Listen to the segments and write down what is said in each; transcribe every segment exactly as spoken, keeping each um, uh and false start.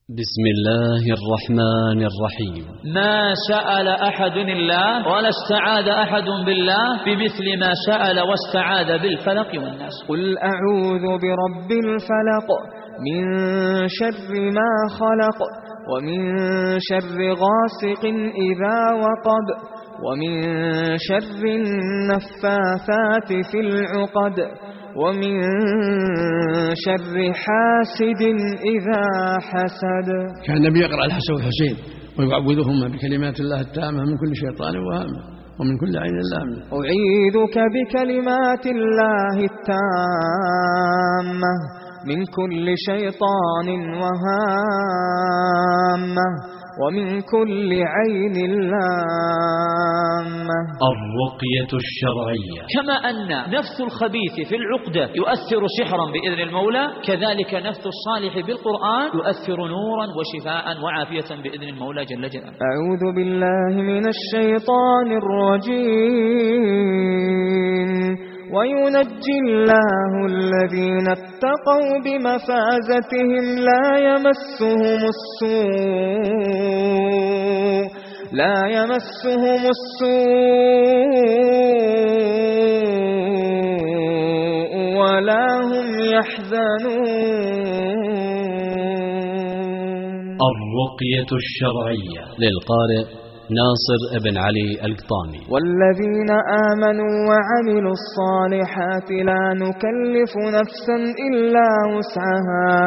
بسم الله الرحمن الرحيم. ما سأل أحد الله ولا استعاذ أحد بالله بمثل ما سأل واستعاذ بالفلق والناس. قل أعوذ برب الفلق من شر ما خلق ومن شر غاسق إذا وقب ومن شر النفاثات في العقد ومن شر حاسد إذا حسد. كان النبي يقرأ الحسن والحسين ويعوذهما بكلمات الله التامة من كل شيطان وهامة ومن كل عين لامة. أعيذك بكلمات الله التامة من كل شيطان وهامة ومن كل عين لامة. الرقية الشرعية. كما أن نفث الخبيث في العقدة يؤثر سحرا بإذن المولى، كذلك نفث الصالح بالقرآن يؤثر نورا وشفاء وعافية بإذن المولى جل جلاله. أعوذ بالله من الشيطان الرجيم. وينجي الله الذين اتقوا بمفازتهم لا يمسهم السوء لا يمسهم السوء ولا هم يحزنون. الرقية الشرعية للقارئ ناصر ابن علي القطامي. والذين آمنوا وعملوا الصالحات لا نكلف نفسا إلا وسعها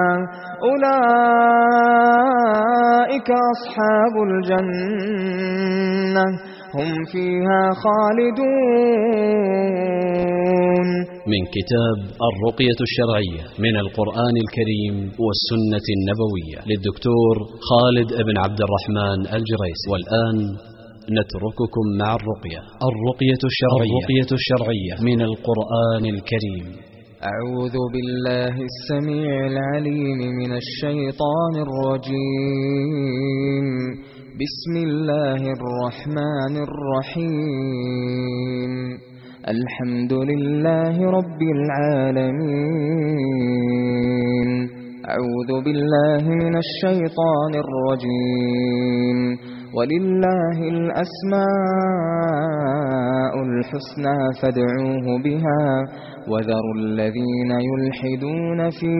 أولئك أصحاب الجنة هم فيها خالدون. من كتاب الرقية الشرعية من القرآن الكريم والسنة النبوية للدكتور خالد بن عبد الرحمن الجريسي. والآن نترككم مع الرقية. الرقية الشرعية. الرقية الشرعية من القرآن الكريم. أعوذ بالله السميع العليم من الشيطان الرجيم. بسم الله الرحمن الرحيم. الحمد لله رب العالمين. أعوذ بالله من الشيطان الرجيم. ولله الأسماء الحسنى فادعوه بها وذروا الذين يلحدون في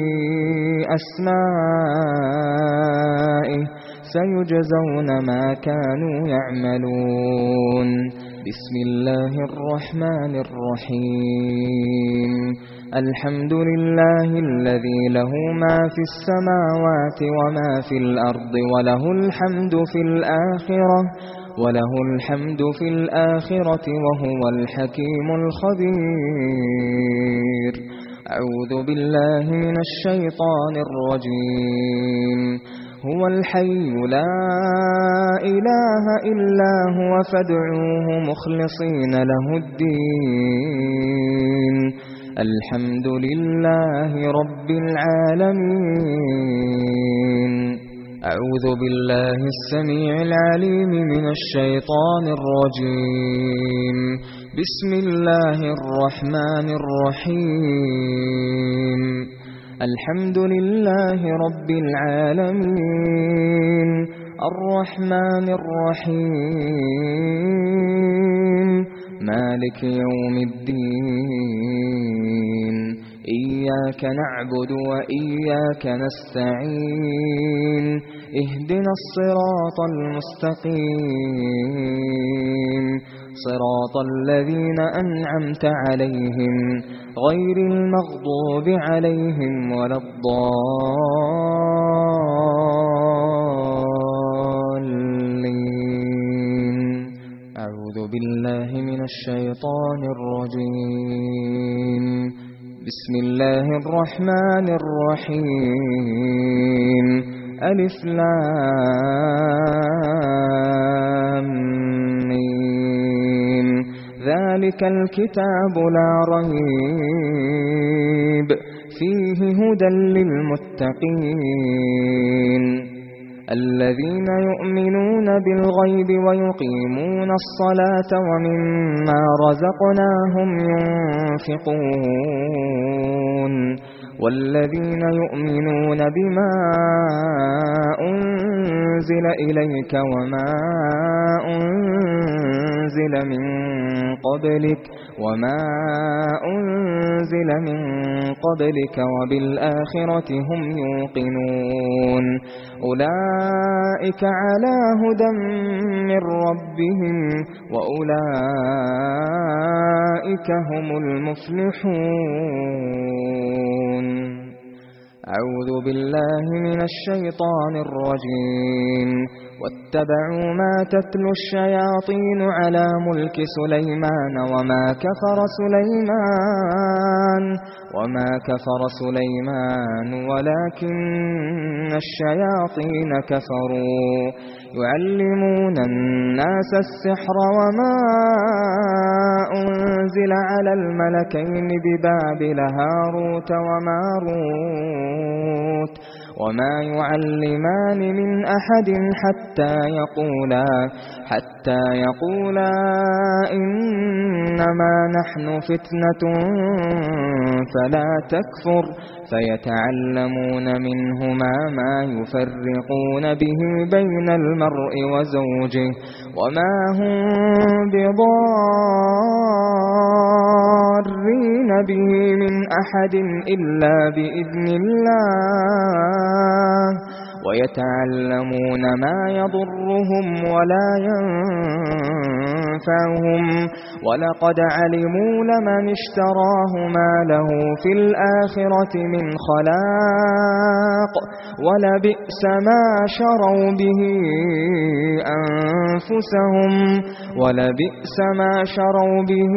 أسمائه سيجزون ما كانوا يعملون. بسم الله الرحمن الرحيم. الحمد لله الذي له ما في السماوات وما في الأرض وله الحمد في الآخرة وله الحمد في الآخرة وهو الحكيم الخبير. أعوذ بالله من الشيطان الرجيم. هو الحي لا إله إلا هو فادعوه مخلصين له الدين. الحمد لله رب العالمين. أعوذ بالله السميع العليم من الشيطان الرجيم. بسم الله الرحمن الرحيم. الحمد لله رب العالمين. الرحمن الرحيم. مالك يوم الدين. إياك نعبد وإياك نستعين. اهدنا الصراط المستقيم صراط الذين أنعمت عليهم غير المغضوب عليهم ولا الضالين. أعوذ بالله من الشيطان الرجيم. بسم الله الرحمن الرحيم. ألف لام ميم. ذلك الكتاب لا ريب فيه هدى للمتقين الذين يؤمنون بالغيب ويقيمون الصلاة ومما رزقناهم ينفقون والذين يؤمنون بما أنزل إليك وما أنزل من قبلك وما أنزل من قبلك وبالآخرة هم يوقنون أولئك على هدى من ربهم وأولئك هم المفلحون. أعوذ بالله من الشيطان الرجيم. واتبعوا ما تتلو الشياطين على ملك سليمان وما كفر سليمان وما كفر سليمان ولكن الشياطين كفروا يعلمون الناس السحر وما أنزل على الملكين ببابل هاروت وماروت وما يعلمان من أحد حتى يقولا حتى يقولا إنما نحن فتنة فلا تكفر فيتعلمون منهما ما يفرقون به بين المرء وزوجه وما هم بضارين به من أحد إلا بإذن الله ويتعلمون ما يضرهم ولا ينفعهم ولقد علموا لمن اشتراه ما له في الآخرة من خلاق ولبئس ما شروا به أنفسهم ولبئس ما شروا به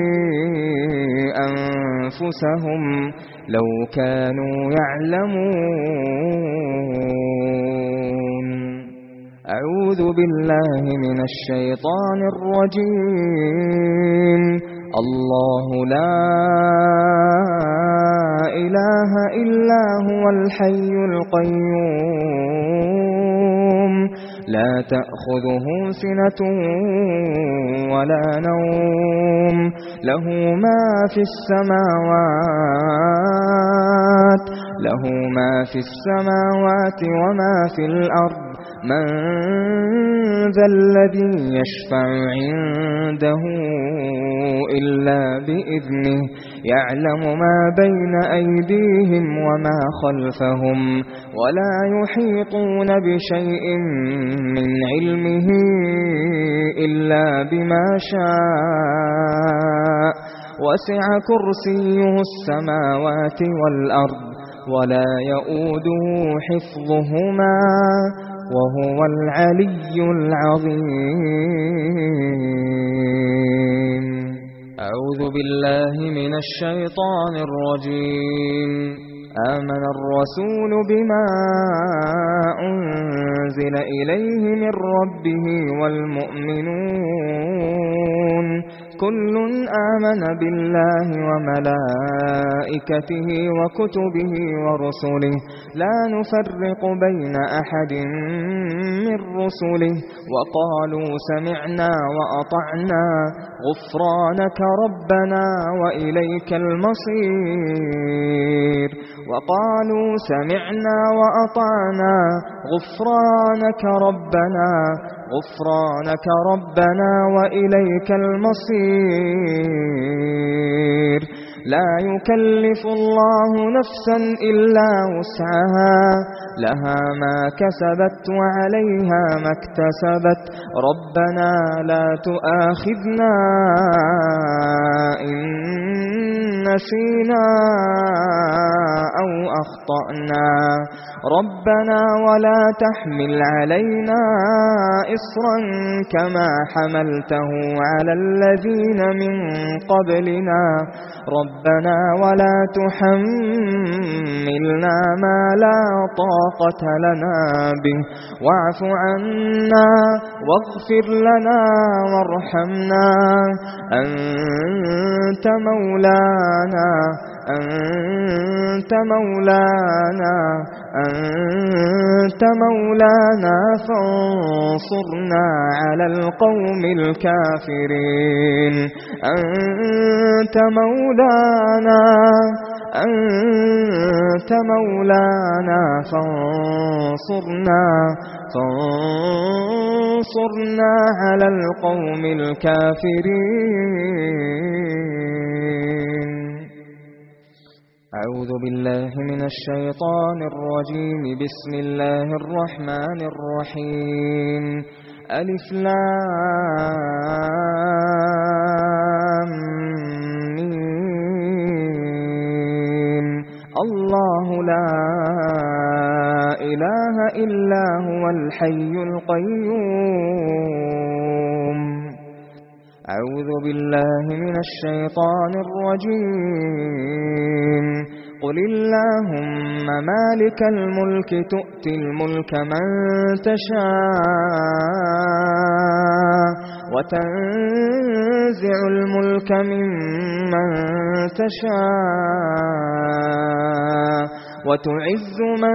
أنفسهم لو كانوا يعلمون. أعوذ بالله من الشيطان الرجيم. الله لا إله إلا هو الحي القيوم لا تأخذه سنة ولا نوم له ما في السماوات له ما في السماوات وما في الأرض من ذا الذي يشفع عنده إلا بإذنه يعلم ما بين أيديهم وما خلفهم ولا يحيطون بشيء من علمه إلا بما شاء وسع كرسيه السماوات والأرض ولا يؤوده حفظهما وهو العلي العظيم. أعوذ بالله من الشيطان الرجيم. آمن الرسول بما أنزل إليه من ربه والمؤمنون كل آمن بالله وملائكته وكتبه ورسله لا نفرق بين أحد من رسله وقالوا سمعنا وأطعنا غفرانك ربنا وإليك المصير وقالوا سمعنا وأطعنا غفرانك ربنا غفرانك ربنا وإليك المصير. لا يكلف الله نفسا إلا وسعها لها ما كسبت وعليها ما اكتسبت ربنا لا تؤاخذنا إن نسينا أو أخطأنا ربنا ولا تحمل علينا إصرا كما حملته على الذين من قبلنا ربنا ولا تحملنا ما لا طاقة لنا به واعف عنا واغفر لنا وارحمنا أنت مولانا أنت مولانا أنت مولانا فانصرنا على القوم الكافرين أنت مولانا أنت أنت مولانا فانصرنا فانصرنا على القوم الكافرين. أعوذ بالله من الشيطان الرجيم. بسم الله الرحمن الرحيم. ألف لام ميم. الله لا إله إلا هو الحي القيوم. أعوذ بالله من الشيطان الرجيم. قل اللهم مالك الملك تؤتي الملك من تشاء وتنزع الملك ممن تشاء وتعز من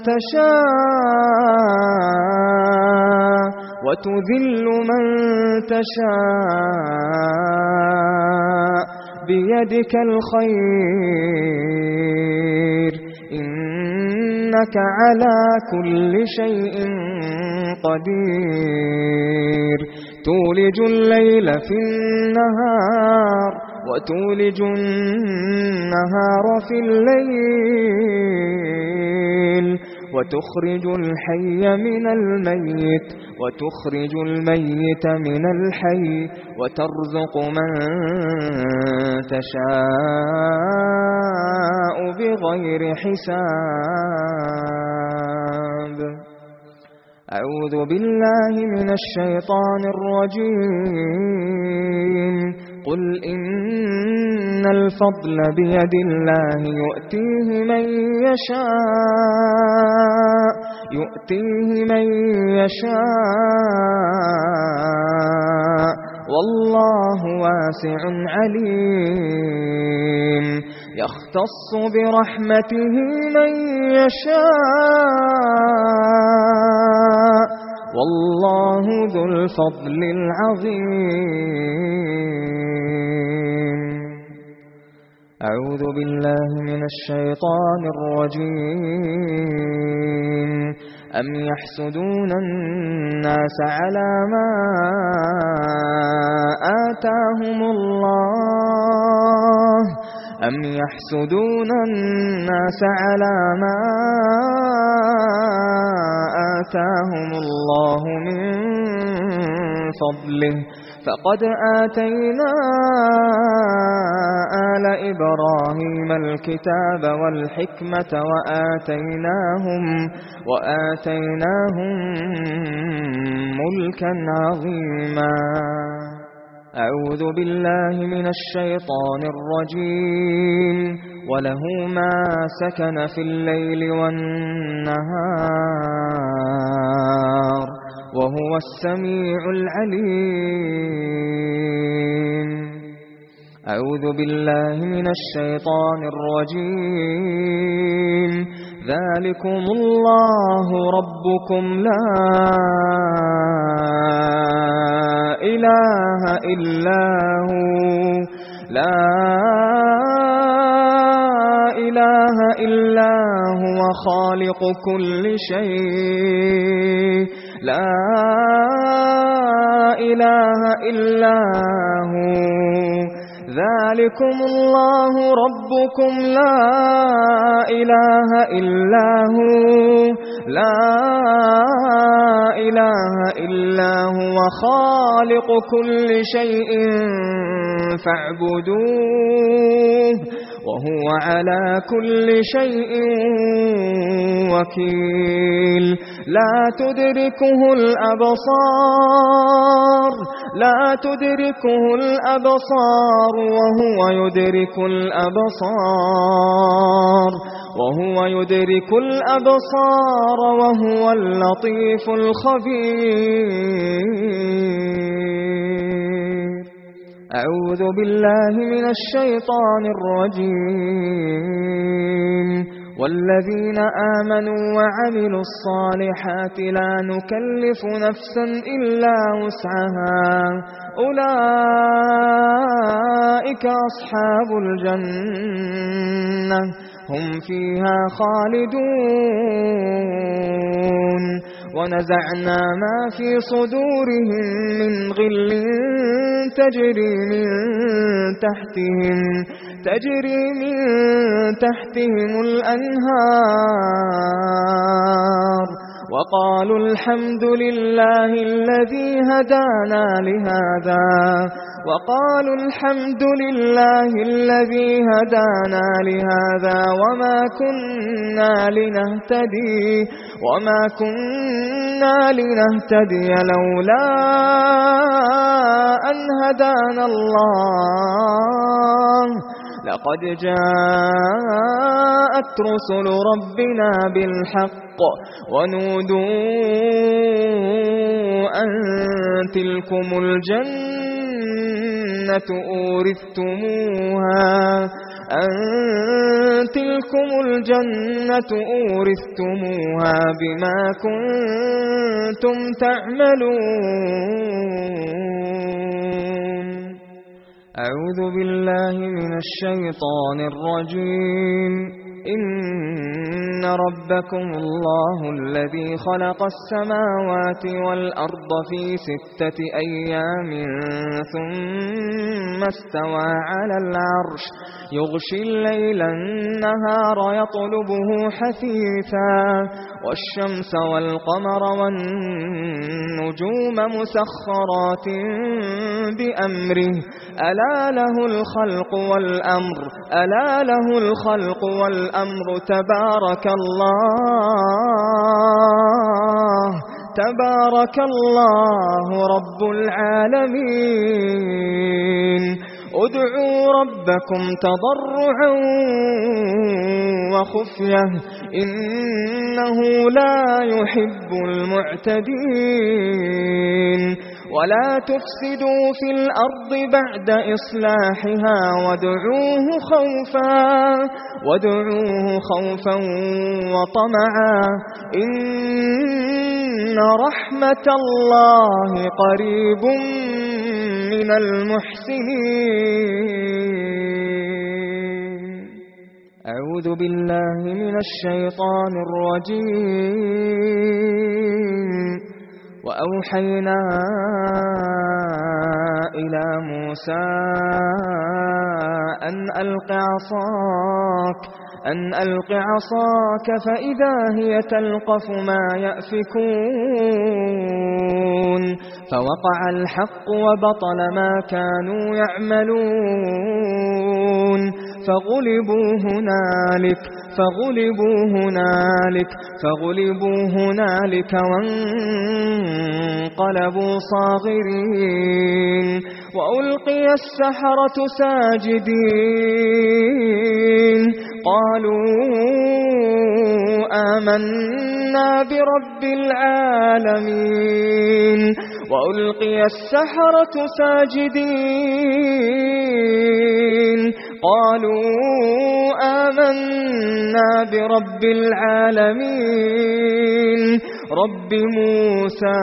تشاء وتذل من تشاء بيدك الخير إنك على كل شيء قدير. تولج الليل في النهار وتولج النهار في الليل وتخرج الحي من الميت وتخرج الميت من الحي وترزق من تشاء بغير حساب. أعوذ بالله من الشيطان الرجيم. قل إن الفضل بيد الله يؤتيه من يشاء يؤتيه من يشاء والله واسع عليم. يختص برحمته من يشاء والله ذو الفضل العظيم. أعوذ بالله من الشيطان الرجيم. أم يحسدون الناس على ما آتاهم الله أم يحسدون الناس على ما آتاهم الله من فضله فقد آتينا آل إبراهيم الكتاب والحكمة وآتيناهم وآتيناهم ملكا عظيما. أعوذ بالله من الشيطان الرجيم. وله ما سكن في الليل والنهار وهو السميع العليم. أعوذ بالله من الشيطان الرجيم. ذلكم الله ربكم لا إله إلا هو لا إله إلا هو خالق كل شيء لا إله إلا هو. ذلكم الله ربكم لا إله إلا هو لا إله إلا هو خالق كل شيء فاعبدوه وهو على كل شيء وكيل. لا تدركه الأبصار لا تدركه الأبصار وهو يدرك الأبصار وهو يدرك الأبصار وهو اللطيف الخبير. أعوذ بالله من الشيطان الرجيم. والذين آمنوا وعملوا الصالحات لا نكلف نفسا إلا وسعها أولئك أصحاب الجنة هم فيها خالدون ونزعنا ما في صدورهم من غل تجري من تحتهم تجري من تحتهم الأنهار وقالوا الحمد لله الذي هدانا لهذا وقالوا الحمد لله الذي هدانا لهذا وما كنا لنهتدي وما كنا لنهتدي لولا أن هدانا الله لقد جاءت رسل ربنا بالحق ونودوا أن تلكم الجنة أورثتموها أن تلكم الجنة أورثتموها بما كنتم تعملون. أعوذ بالله من الشيطان الرجيم. إن ربكم الله الذي خلق السماوات والأرض في ستة أيام ثم استوى على العرش يغشي الليل النهار يطلبه حثيثا والشمس والقمر والنجوم مسخرات بأمره ألا له الخلق والأمر ألا له الخلق والأمر تبارك الله تبارك الله رب العالمين. ادعوا ربكم تضرعا وخفية إنه لا يحب المعتدين. ولا تفسدوا في الأرض بعد إصلاحها وادعوه خوفا وادعوه خوفا وطمعا إن رحمة الله قريب من المحسنين. أعوذ بالله من الشيطان الرجيم. وأوحينا إلى موسى أن ألق عصاك أن ألق عصاك فإذا هي تلقف ما يأفكون فوقع الحق وبطل ما كانوا يعملون فغلبوا هنالك فغلبوا هنالك فغلبوا هنالك وانقلبوا صاغرين. وألقي السحرة ساجدين قالوا آمنا برب العالمين. وألقي السحرة ساجدين قالوا آمنا برب العالمين رب موسى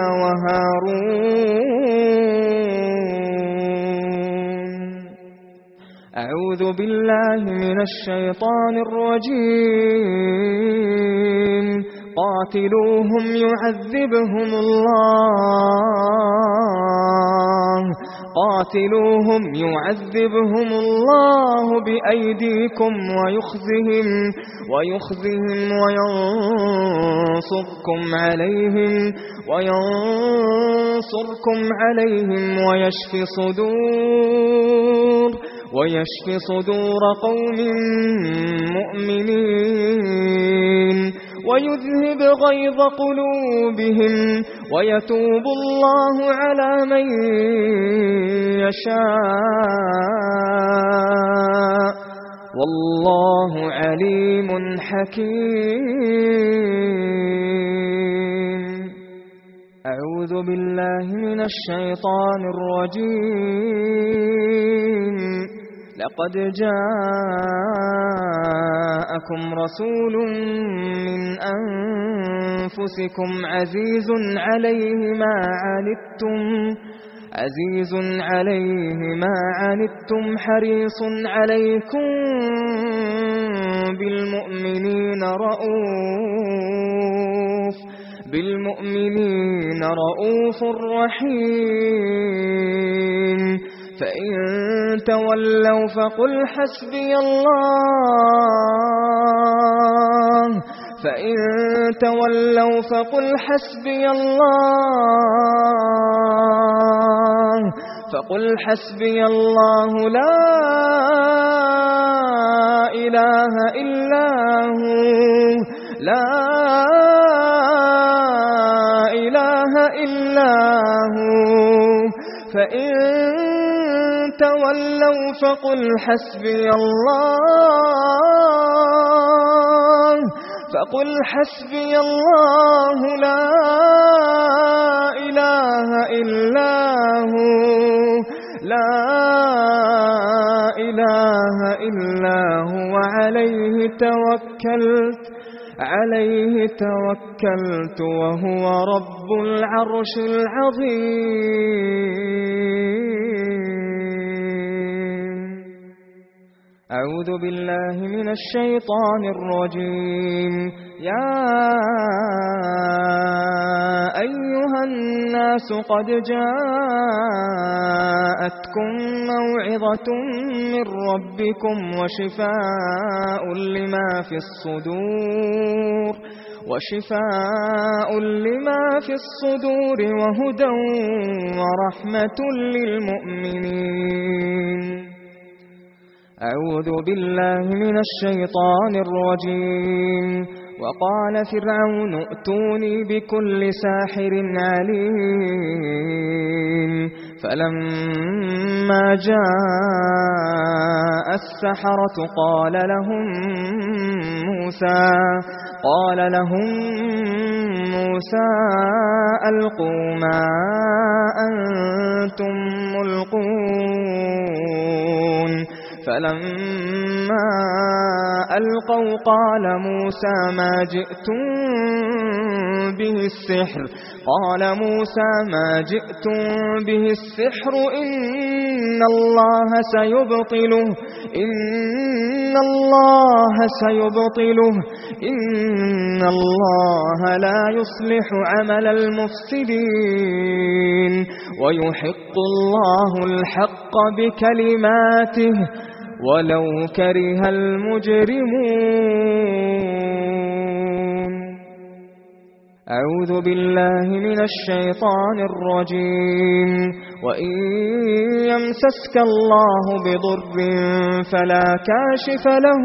وهارون. أعوذ بالله من الشيطان الرجيم. قاتلوهم يعذبهم الله قاتلوهم يعذبهم الله بأيديكم ويخزهم ويخزهم وينصركم عليهم وينصركم عليهم ويشف صدور ويشف صدور قوم مؤمنين ويذهب غيظ قلوبهم ويتوب الله على من يشاء والله عليم حكيم. أعوذ بالله من الشيطان الرجيم. لقد جاءكم رسول من أنفسكم عزيز عليه ما عنتم عزيز عليه ما عنتم حريص عليكم بالمؤمنين رؤوف بالمؤمنين رؤوف رحيم فإن تولوا فقل حسبي الله فإن تولوا فقل حسبي الله فقل حسبي الله لا إله إلا هو لا إله إلا هو فإن تولوا فقل حسبي الله فقل حسبي الله لا إله إلا هو لا إله إلا هو عليه توكلت عليه توكلت وهو رب العرش العظيم. أعوذ بالله من الشيطان الرجيم. يا أيها الناس قد جاءتكم موعظة من ربكم وشفاء لما في الصدور وشفاء لما في الصدور وهدى ورحمة للمؤمنين. أعوذ بالله من الشيطان الرجيم. وقال فرعون ائتوني بكل ساحر عليم فلما جاء السحرة قال لهم موسى قال لهم موسى ألقوا ما أنتم ملقون فلما ألقوا قال موسى ما جئتم به السحر قال موسى ما جئتم به السحر إن الله سيبطله إن الله سيبطله إن الله لا يصلح عمل المفسدين ويحق الله الحق بكلماته ولو كره المجرمون. أعوذ بالله من الشيطان الرجيم. وإن يمسسك الله بضر فلا كاشف له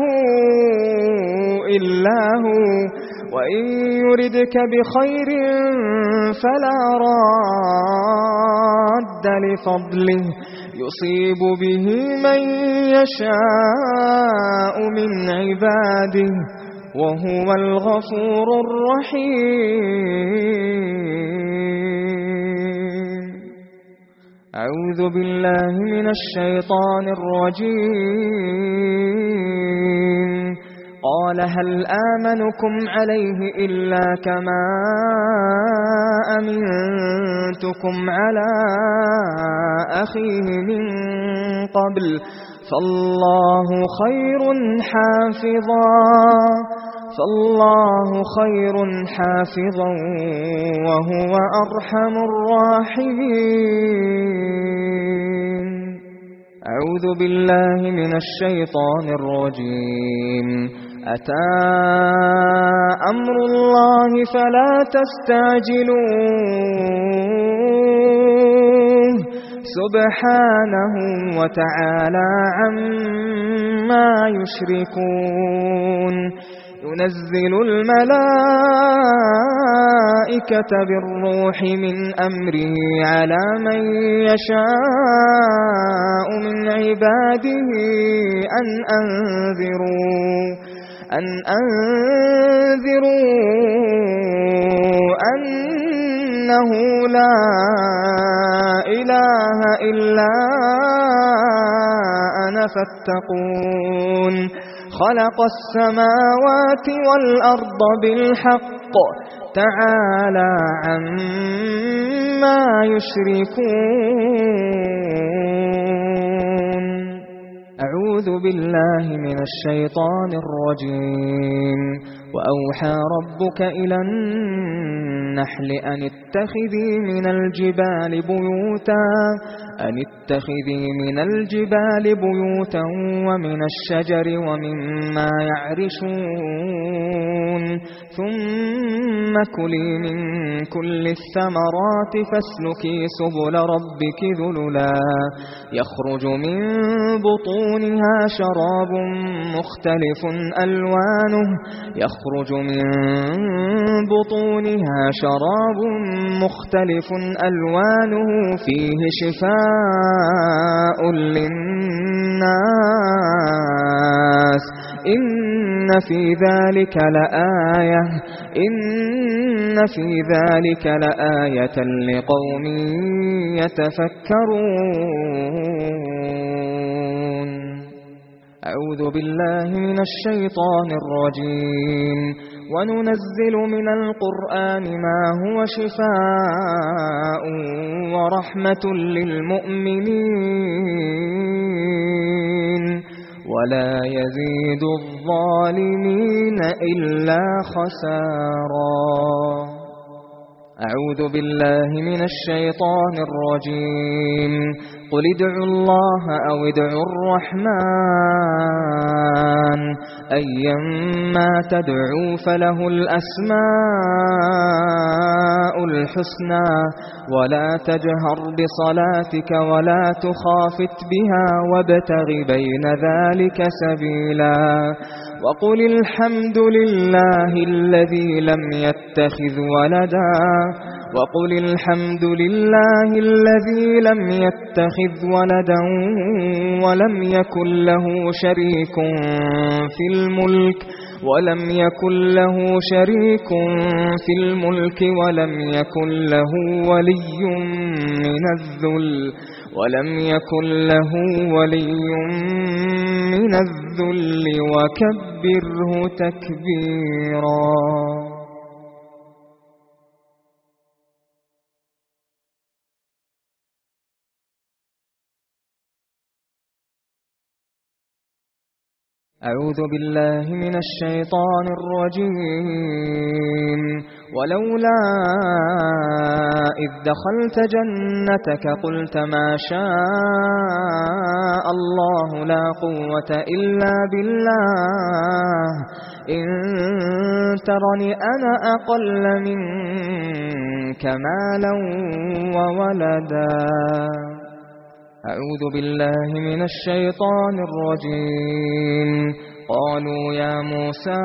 إلا هو وإن يردك بخير فلا راد لفضله يصيب به من يشاء من عباده وهو الغفور الرحيم. أعوذ بالله من الشيطان الرجيم. قال هل آمنكم عليه إلا كما أمنتكم على أخيه من قبل فالله خير حافظا فالله خير حافظا وهو أرحم الراحمين. أعوذ بالله من الشيطان الرجيم. أتى أمر الله فلا تستعجلوه سبحانه وتعالى عما يشركون. ينزل الملائكة بالروح من أمره على من يشاء من عباده أن أنذروا أن أنذروا أنه لا إله إلا أنا فاتقون. خلق السماوات والأرض بالحق تعالى عما يشركون. أعوذ بالله من الشيطان الرجيم. وأوحى ربك إلى النحل أن اتخذي من الجبال بيوتا أن اتخذي من الجبال بيوتا ومن الشجر ومما يعرشون ثم كلي من كل الثمرات فاسلكي سبل ربك ذللا يخرج من بطونها شراب مختلف ألوانه يخرج من بطونها شراب مختلف ألوانه فيه شفاء للناس إن في ذلك لآية إن في ذلك لآية لقوم يتفكرون. أعوذ بالله من الشيطان الرجيم. وننزل من القرآن ما هو شفاء ورحمة للمؤمنين ولا يزيد الظالمين إلا خسارا. أعوذ بالله من الشيطان الرجيم. قل ادعوا الله أو ادعوا الرحمن أيما تدعوا فله الأسماء الحسنى ولا تجهر بصلاتك ولا تخافت بها وابتغ بين ذلك سبيلا وقل الحمد لله الذي لم يتخذ ولدا وقل الحمد لله الذي لم يتخذ ولدا ولم يكن له شريك في الملك ولم يكن له شريك في الملك ولم يكن له ولي من الذل ولم يكن له ولي من الذل وكبره تكبيرا. أعوذ بالله من الشيطان الرجيم. ولولا إذ دخلت جنتك قلت ما شاء الله لا قوة إلا بالله إن ترني أنا أقل منك مالا وولدا. أعوذ بالله من الشيطان الرجيم. قالوا يا موسى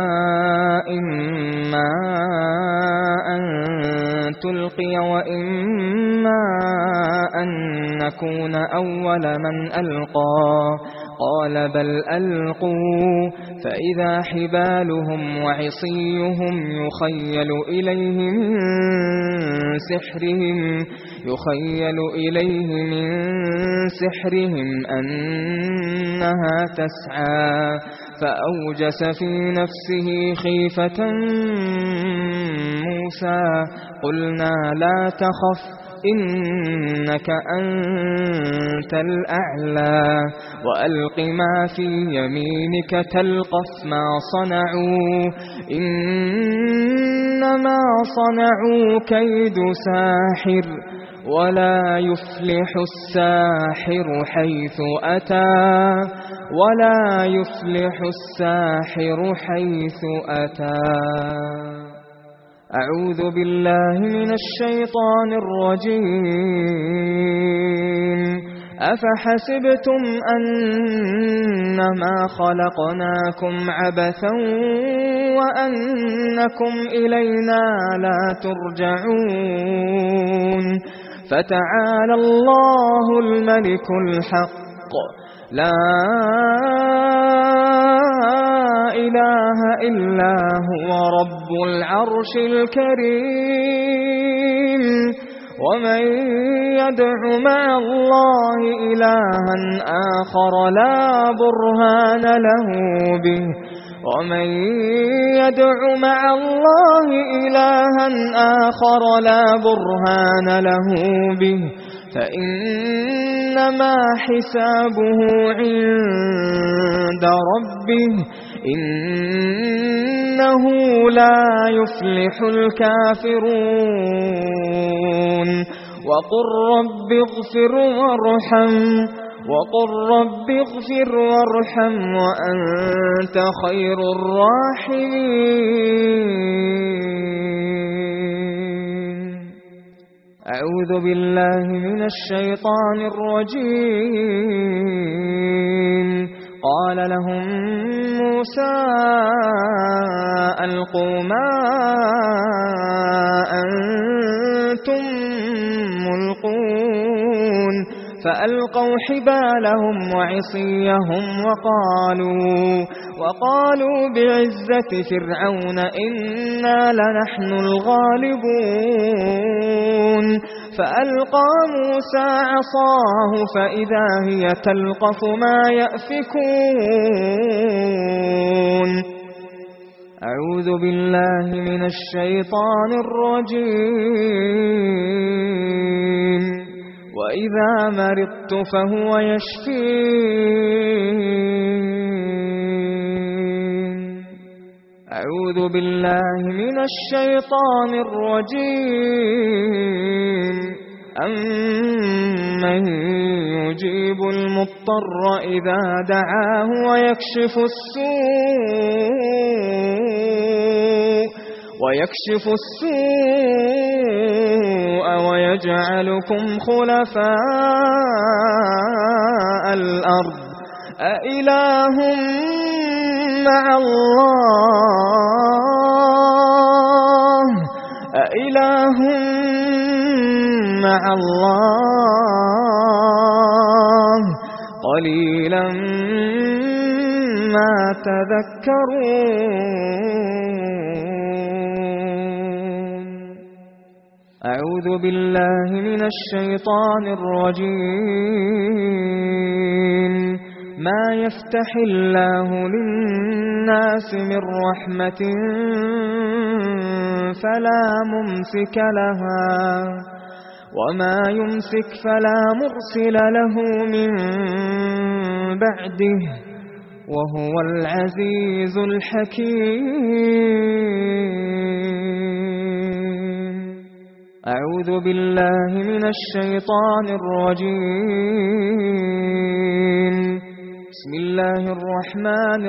إما أن تلقي وإما أن نكون أول من ألقى قال بل ألقوا فإذا حبالهم وعصيهم يخيل إليه من سحرهم يخيل إليه من سحرهم أنها تسعى فأوجس في نفسه خيفة موسى قلنا لا تخف إنك أنت الأعلى وألق ما في يمينك تلقف ما صنعوا إنما صنعوا كيد ساحر ولا يفلح الساحر حيث أتى ولا يفلح الساحر حيث أتى. أعوذ بالله من الشيطان الرجيم. أفحسبتم أنما خلقناكم عبثا وأنكم إلينا لا ترجعون فتعالى الله الملك الحق لا إله إلا هو رب العرش الكريم. ومن يدع مع الله إلها آخر لا برهان له به ومن يدع مع الله إلها آخر لا برهان له به فإنما حسابه عند ربه إن إنه لا يفلح الكافرون وقل رب اغفر وارحم وقل رب اغفر وارحم وأنت خير الراحمين. أعوذ بالله من الشيطان الرجيم. قال لهم موسى ألقوا ما أنتم ملقون فألقوا حبالهم وعصيهم وقالوا وقالوا بعزة فرعون إنا لنحن الغالبون. فألقى موسى عصاه فإذا هي تلقف ما يأفكون. أعوذ بالله من الشيطان الرجيم. وإذا مرضت فهو يشفين. أعوذ بالله من الشيطان الرجيم. أمن يجيب المضطر إذا دعاه ويكشف السوء ويكشف السوء ويجعلكم خلفاء الأرض أإله مع الله أإله مع الله قليلا ما تذكرون. أعوذ بالله من الشيطان الرجيم. ما يفتح الله للناس من رحمة فلا ممسك لها وما يمسك فلا مرسل له من بعده وهو العزيز الحكيم. أعوذ بالله من الشيطان الرجيم. بسم الله الرحمن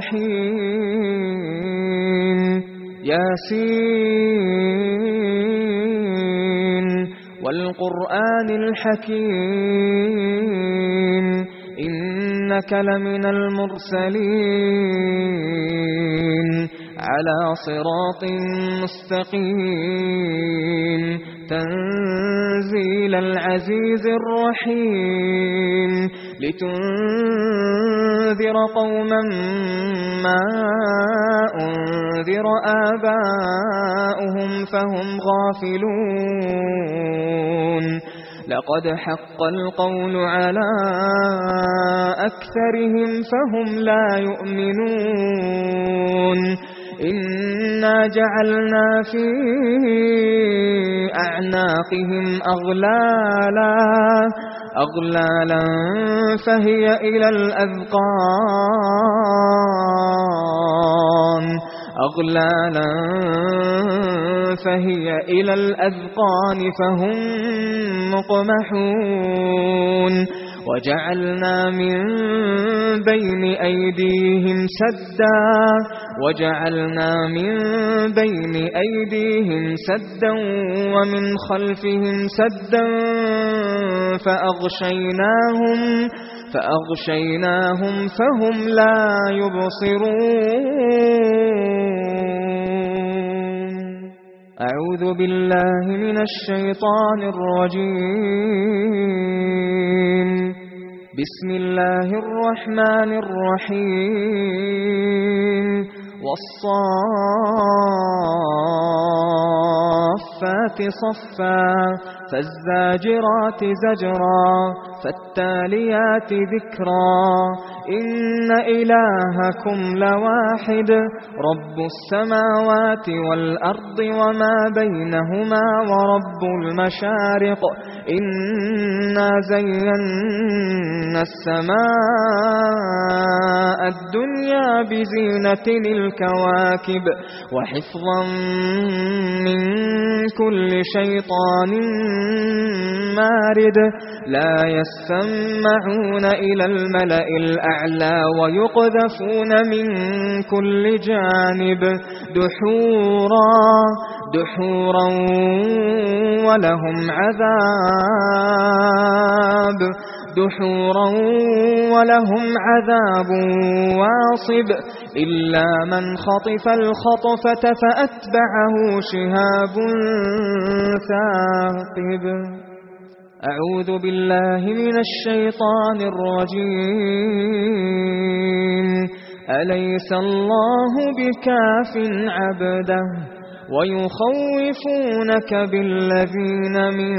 الرحيم. ياسين والقرآن الحكيم إنك لمن المرسلين على صراط مستقيم تنزيل العزيز الرحيم لتنذر قوما ما أنذر آباؤهم فهم غافلون. لقد حق القول على أكثرهم فهم لا يؤمنون. إنا جعلنا في أعناقهم أغلالا أغلالا فهي إلى الأذقان أغلالا فهي إلى الأذقان فهم مقمحون. وجعلنا من بين أيديهم سدا وجعلنا من بين أيديهم سدا ومن خلفهم سدا فأغشيناهم فأغشيناهم فهم لا يبصرون. أعوذ بالله من الشيطان الرجيم. بسم الله الرحمن الرحيم. والصافات فالصافات صفا فالزاجرات زجرا فالتاليات ذكرا إن إلهكم لواحد رب السماوات والأرض وما بينهما ورب المشارق إنا زينا السماء الدنيا بزينة الكواكب وحفظا من كل شيطان مارد لا يسمعون إلى الملأ الأعلى ويقذفون من كل جانب دحورا دحورا ولهم عذاب دحورا ولهم عذاب واصب إلا من خطف الخطفة فأتبعه شهاب ثاقب. أعوذ بالله من الشيطان الرجيم. أليس الله بكاف عبده ويخوفونك بالذين من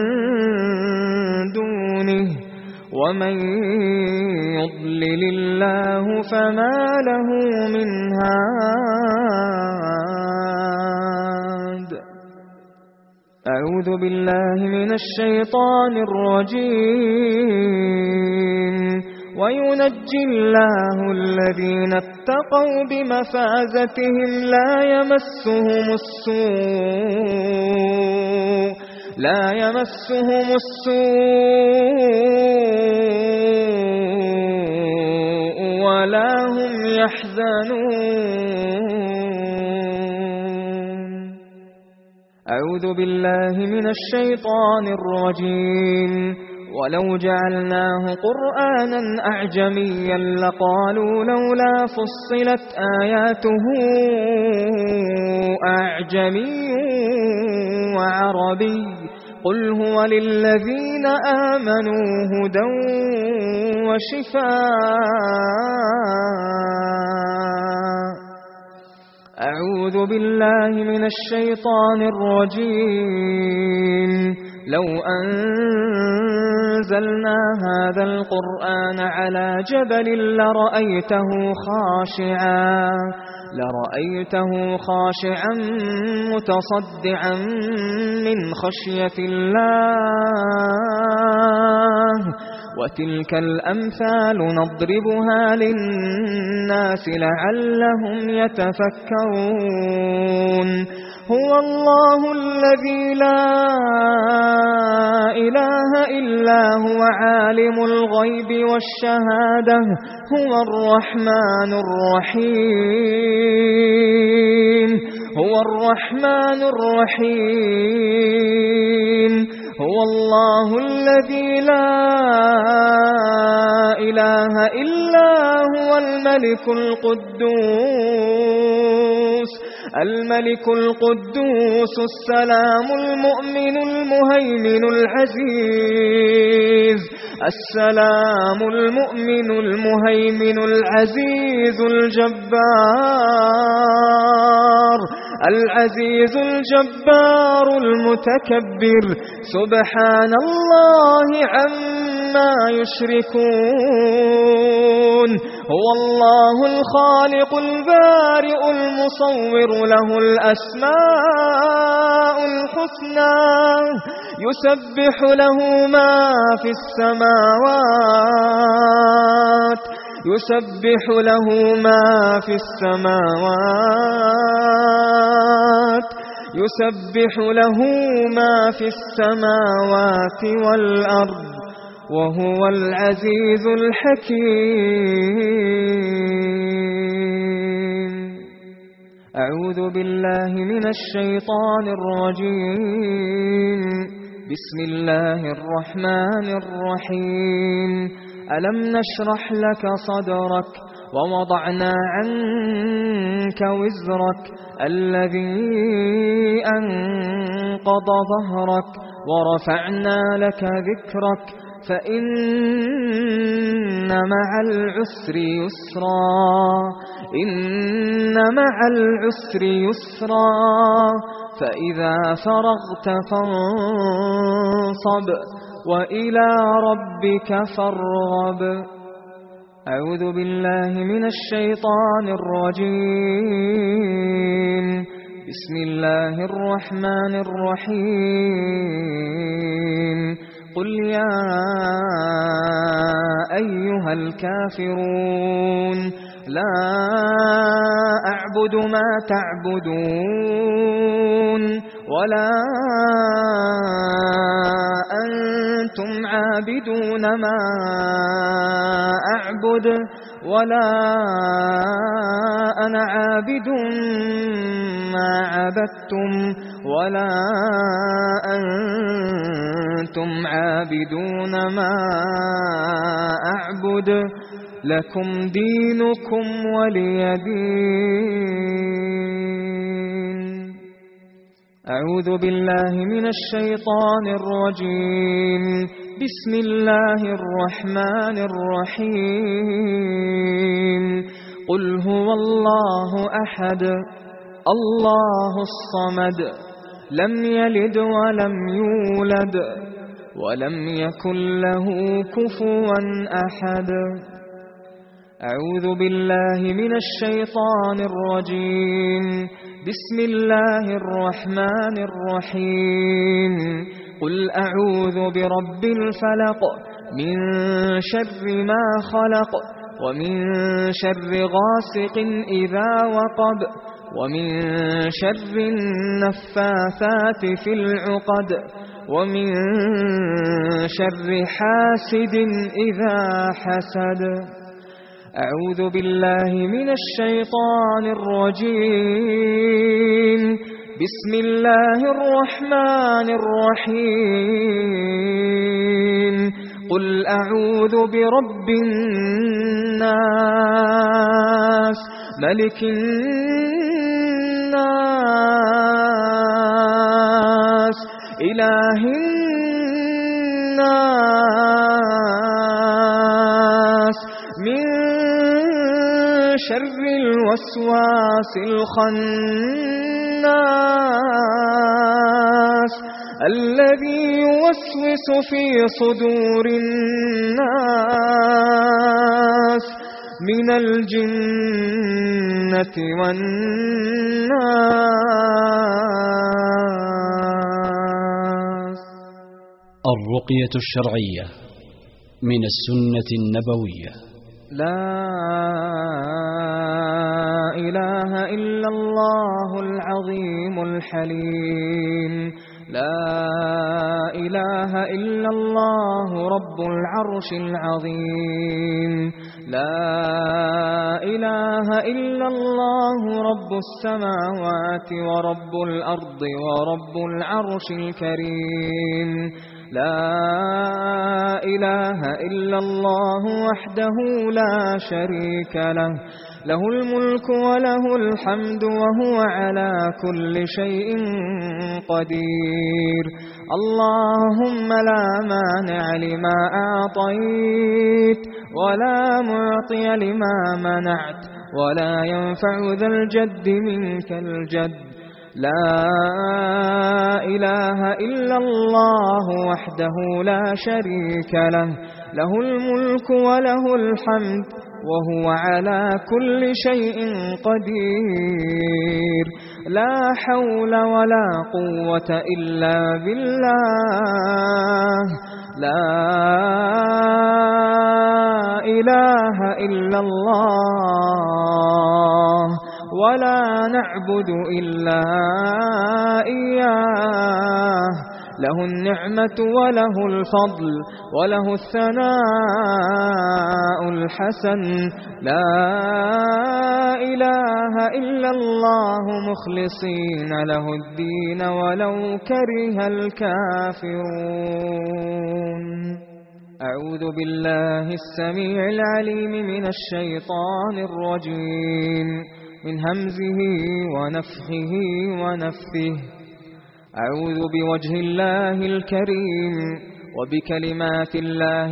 دونه ومن يضلل الله فما له من هاد. أعوذ بالله من الشيطان الرجيم. وينجي الله الذين اتقوا بمفازتهم لا يمسهم السوء لا يمسهم السوء ولا هم يحزنون. أعوذ بالله من الشيطان الرجيم. ولو جعلناه قرآنا أعجميا لقالوا لولا فصلت آياته أعجمي وعربي قل هو للذين آمنوا هدى وشفاء. أعوذ بالله من الشيطان الرجيم. لو أنزلنا هذا القرآن على جبل لرأيته خاشعا لرأيته خاشعا متصدعا من خشية الله. وتلك الأمثال نضربها للناس لعلهم يتفكرون. هو الله الذي لا إله إلا هو عالم الغيب والشهادة هو الرحمن الرحيم هو الرحمن الرحيم. هو الله الذي لا إله إلا هو الملك القدوس الملك القدوس السلام المؤمن المهيمن العزيز السلام المؤمن المهيمن العزيز الجبار العزيز الجبار المتكبر سبحان الله عما يشركون. هو الله الخالق البارئ المصور له الأسماء الحسنى يسبح له ما في السماوات يسبح له ما في السماوات يسبح له ما في السماوات والأرض وهو العزيز الحكيم. أعوذ بالله من الشيطان الرجيم. بسم الله الرحمن الرحيم. ألم نشرح لك صدرك ووضعنا عنك وزرك الذي أنقض ظهرك ورفعنا لك ذكرك فإن مع العسر يسرا إن مع العسر يسرا فإذا فرغت فانصب وإلى ربك فارغب. أعوذ بالله من الشيطان الرجيم. بسم الله الرحمن الرحيم. قل يا أيها الكافرون لا أعبد ما تعبدون ولا أنتم عابدون ما أعبد ولا أنا عابد ما عبدتم ولا أنتم عابدون ما أعبد لكم دينكم ولي دين. أعوذ بالله من الشيطان الرجيم. بسم الله الرحمن الرحيم. قل هو الله أحد الله الصمد لم يلد ولم يولد ولم يكن له كفوا أحد. أعوذ بالله من الشيطان الرجيم. بسم الله الرحمن الرحيم. قل أعوذ برب الفلق من شر ما خلق ومن شر غاسق إذا وقب ومن شر النفاثات في العقد ومن شر حاسد إذا حسد. أعوذ بالله من الشيطان الرجيم. بسم الله الرحمن الرحيم. قل أعوذ برب الناس ملك الناس إله الناس من شر الوسواس الخناس الذي يوسوس في صدور الناس من الجنة والناس. الرقية الشرعية من السنة النبوية. لا إله إلا الله العظيم الحليم. لا إله إلا الله رب العرش العظيم. لا إله إلا الله رب السماوات ورب الأرض ورب العرش الكريم. لا إله إلا الله وحده لا شريك له له الملك وله الحمد وهو على كل شيء قدير. اللهم لا مانع لما أعطيت ولا معطي لما منعت ولا ينفع ذا الجد منك الجد. لا إله إلا الله وحده لا شريك له له الملك وله الحمد وهو على كل شيء قدير. لا حول ولا قوة إلا بالله. لا إله إلا الله ولا نعبد إلا إياه. له النعمة وله الفضل وله الثناء الحسن. لا إله إلا الله مخلصين له الدين ولو كره الكافرون. أعوذ بالله السميع العليم من الشيطان الرجيم من همزه ونفخه ونفثه. أعوذ بوجه الله الكريم وبكلمات الله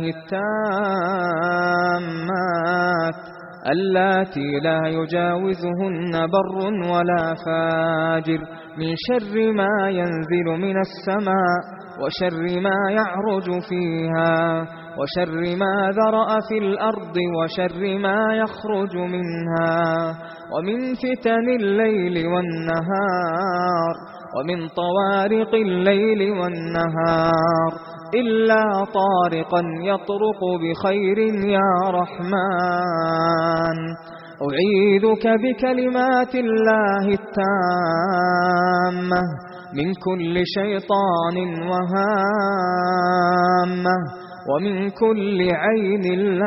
التامات اللاتي لا يجاوزهن بر ولا فاجر، من شر ما ينزل من السماء وشر ما يعرج فيها وشر ما ذرأ في الأرض وشر ما يخرج منها، ومن فتن الليل والنهار ومن طوارق الليل والنهار، إلا طارقا يطرق بخير يا رحمن. أعيذك بكلمات الله التامة من كل شيطان وهامة ومن كل عين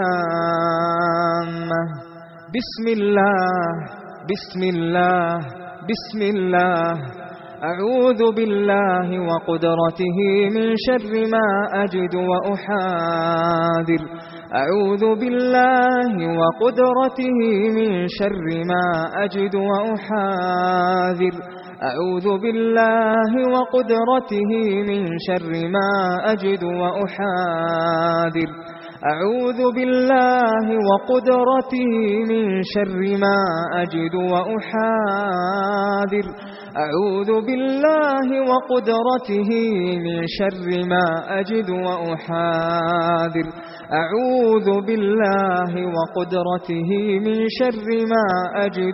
لامة. بسم الله بسم الله بسم الله. أعوذ بالله وقدرته من شر ما أجد وأحاذر. أعوذ بالله وقدرته من شر ما أجد وأحاذر. أعوذ بالله وقدرته من شر ما أجد وأحاذر. أعوذ بالله وقدرته من شر ما أجد وأحاذر. أعوذ بالله وقدرته من شر ما أجد وأحاذر. أعوذ بالله وقدرته من شر ما أجد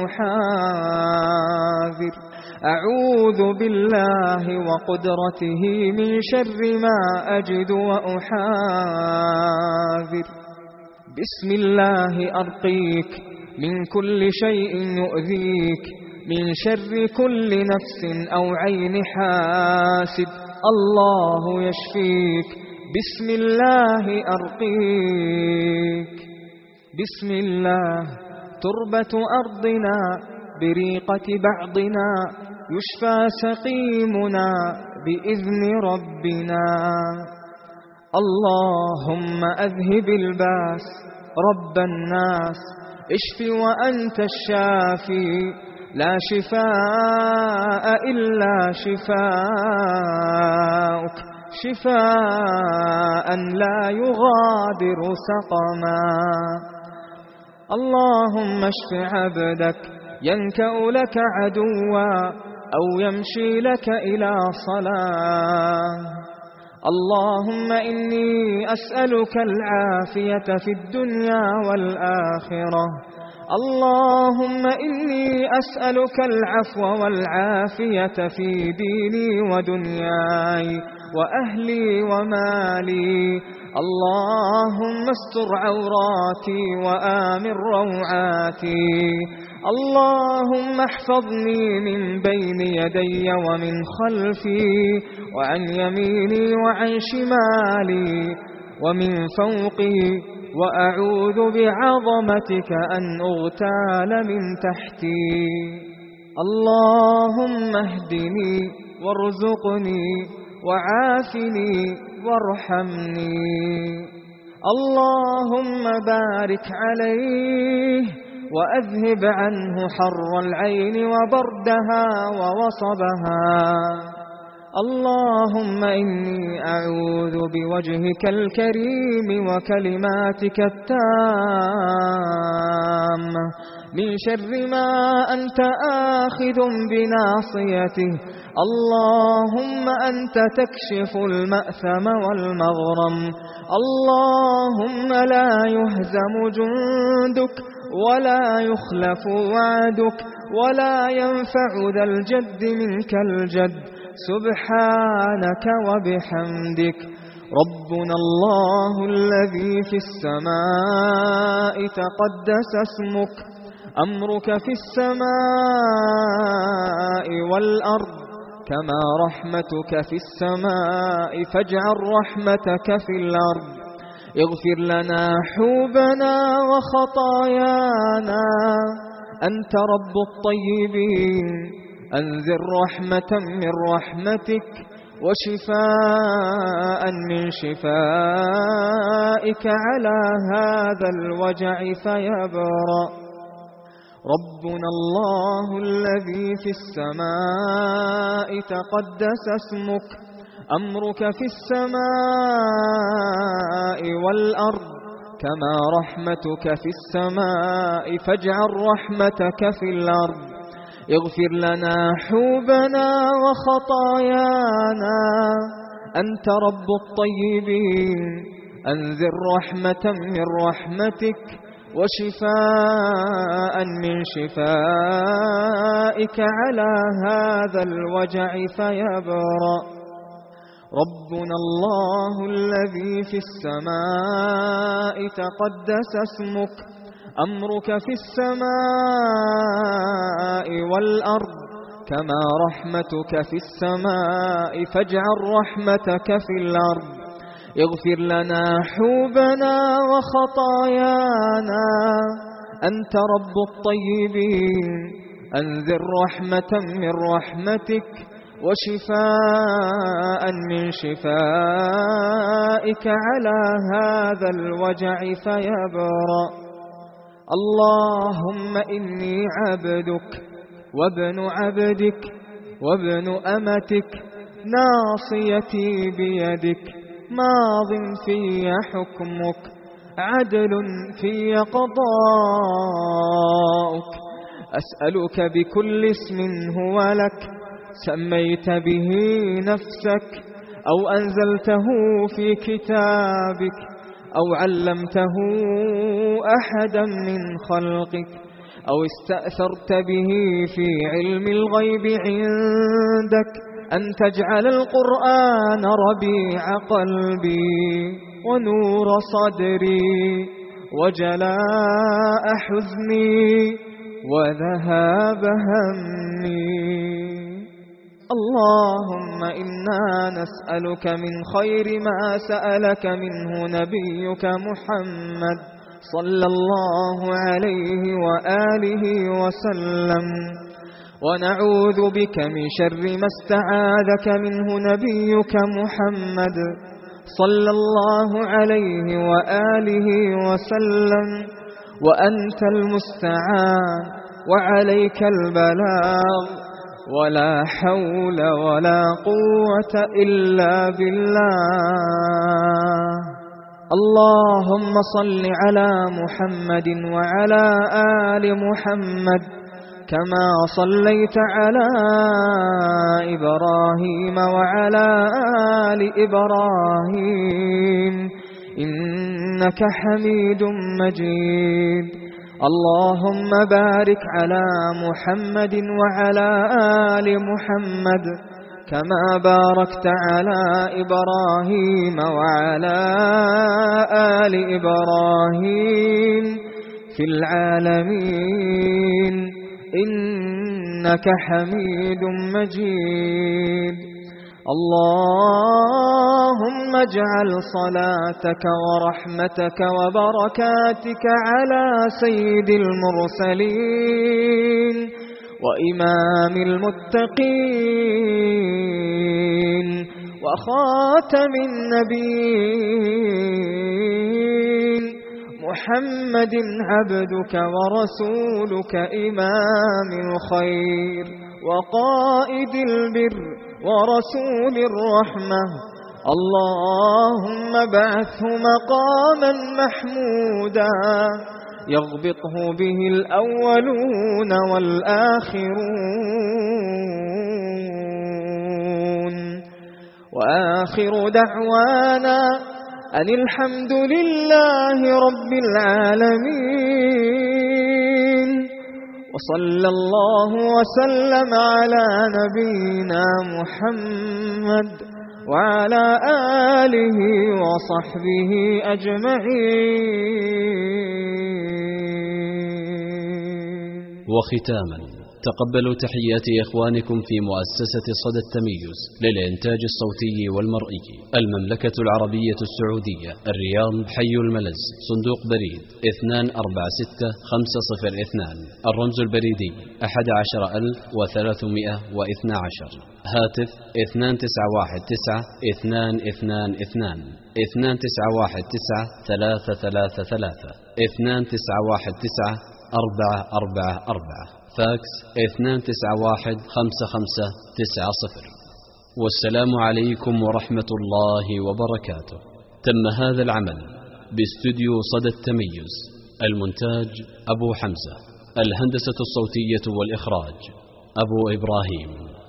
وأحاذر. أعوذ بالله وقدرته من شر ما أجد وأحاذر. بسم الله أرقيك من كل شيء يؤذيك، من شر كل نفس أو عين حاسد، الله يشفيك. بسم الله أرقيك. بسم الله. تربة أرضنا بريقة بعضنا، يشفى سقيمنا بإذن ربنا. اللهم أذهب الباس رب الناس، اشف وأنت الشافي، لا شفاء إلا شفاءك، شفاء لا يغادر سقما. اللهم اشف عبدك ينكأ لك عدوا أو يمشي لك إلى صلاة. اللهم إني أسألك العافية في الدنيا والآخرة. اللهم إني أسألك العفو والعافية في ديني ودنياي وأهلي ومالي. اللهم استر عوراتي وآمن روعاتي. اللهم احفظني من بين يدي ومن خلفي وعن يميني وعن شمالي ومن فوقي، وأعوذ بعظمتك أن أغتال من تحتي. اللهم اهدني وارزقني وعافني وارحمني. اللهم بارك عليه وأذهب عنه حر العين وبردها ووصبها. اللهم إني أعوذ بوجهك الكريم وكلماتك التامة من شر ما أنت آخذ بناصيته. اللهم أنت تكشف المأثم والمغرم. اللهم لا يهزم جندك ولا يخلف وعدك ولا ينفع ذا الجد منك الجد، سبحانك وبحمدك. ربنا الله الذي في السماء تقدس اسمك، أمرك في السماء والأرض كما رحمتك في السماء، فاجعل رحمتك في الأرض. اغفر لنا حوبنا وخطايانا، أنت رب الطيبين. أنزل رحمة من رحمتك وشفاء من شفائك على هذا الوجع فيبرأ. ربنا الله الذي في السماء تقدس اسمك، أمرك في السماء والأرض كما رحمتك في السماء فاجعل رحمتك في الأرض اغفر لنا حوبنا وخطايانا أنت رب الطيبين أنزل رحمة من رحمتك وشفاء من شفائك على هذا الوجع فيبرأ ربنا الله الذي في السماء تقدس اسمك أمرك في السماء والأرض كما رحمتك في السماء فاجعل رحمتك في الأرض اغفر لنا حوبنا وخطايانا أنت رب الطيبين أنزل رحمة من رحمتك وشفاء من شفائك على هذا الوجع فيبرأ اللهم إني عبدك وابن عبدك وابن أمتك ناصيتي بيدك ماض في حكمك عدل في قضاؤك أسألك بكل اسم هو لك سميت به نفسك أو أنزلته في كتابك أو علمته أحدا من خلقك أو استأثرت به في علم الغيب عندك أن تجعل القرآن ربيع قلبي ونور صدري وجلاء حزني وذهاب همي اللهم إنا نسألك من خير ما سألك منه نبيك محمد صلى الله عليه وآله وسلم ونعوذ بك من شر ما استعاذك منه نبيك محمد صلى الله عليه وآله وسلم وأنت المستعان وعليك البلاغ ولا حول ولا قوة إلا بالله اللهم صل على محمد وعلى آل محمد كما صليت على إبراهيم وعلى آل إبراهيم إنك حميد مجيد اللهم بارك على محمد وعلى آل محمد كما باركت على إبراهيم وعلى آل إبراهيم في العالمين إنك حميد مجيد اللهم اجعل صلاتك ورحمتك وبركاتك على سيد المرسلين وإمام المتقين وخاتم النبيين محمد عبدك ورسولك إمام الخير وقائد البر ورسول الرحمة اللهم بعثه مقاما محمودا يغبطه به الأولون والآخرون وآخر دعوانا أن الحمد لله رب العالمين وصلى الله وسلم على نبينا محمد وعلى آله وصحبه أجمعين. وختاما تقبلوا تحيات إخوانكم في مؤسسة صدى التميز للإنتاج الصوتي والمرئي المملكة العربية السعودية الرياض حي الملز صندوق بريد اثنان أربعة ستة خمسة صفر اثنان الرمز البريدي أحد عشر ألف وثلاثمائة واثنى عشر هاتف اثنان تسعة واحد تسعة اثنان اثنان اثنان اثنان تسعة واحد تسعة ثلاثة ثلاثة ثلاثة اثنان تسعة واحد تسعة أربعة أربعة أربعة فاكس اثنان تسعة واحد خمسة خمسة تسعة صفر. والسلام عليكم ورحمة الله وبركاته. تم هذا العمل باستوديو صدى التميز. المونتاج أبو حمزة، الهندسة الصوتية والإخراج أبو إبراهيم.